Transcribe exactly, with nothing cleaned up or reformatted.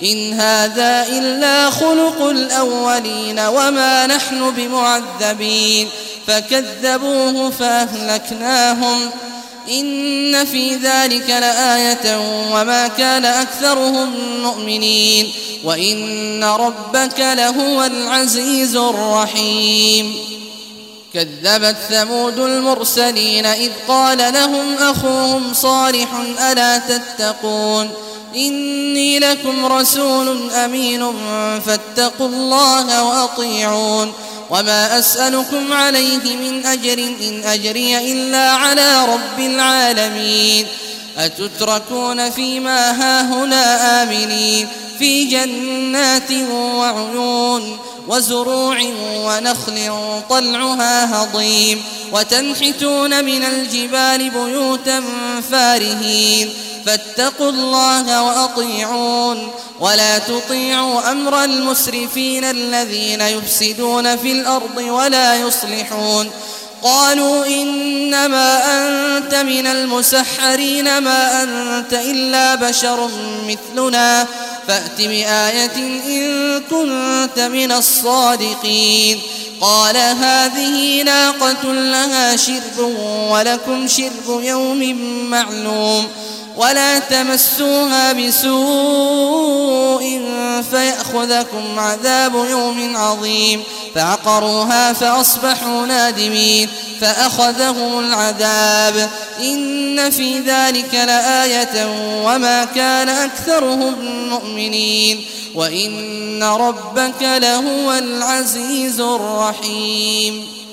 إن هذا إلا خلق الأولين وما نحن بمعذبين فكذبوه فأهلكناهم إن في ذلك لآية وما كان أكثرهم مؤمنين وإن ربك لهو العزيز الرحيم. كذبت ثمود المرسلين إذ قال لهم أخوهم صالح ألا تتقون إني لكم رسول أمين فاتقوا الله وأطيعون وما أسألكم عليه من أجر إن أجري إلا على رب العالمين أتتركون فيما هاهنا آمنين في جنات وعيون وزروع ونخل طلعها هضيم وتنحتون من الجبال بيوتا فارهين فاتقوا الله وأطيعون ولا تطيعوا أمر المسرفين الذين يفسدون في الأرض ولا يصلحون قالوا إنما أنت من المسحرين ما أنت إلا بشر مثلنا فأت بآية إن كنت من الصادقين قال هذه ناقة لها شرب ولكم شرب يوم معلوم ولا تمسوها بسوء فيأخذكم عذاب يوم عظيم فعقروها فأصبحوا نادمين فأخذهم العذاب إن في ذلك لآية وما كان أكثرهم مؤمنين وإن ربك لهو العزيز الرحيم.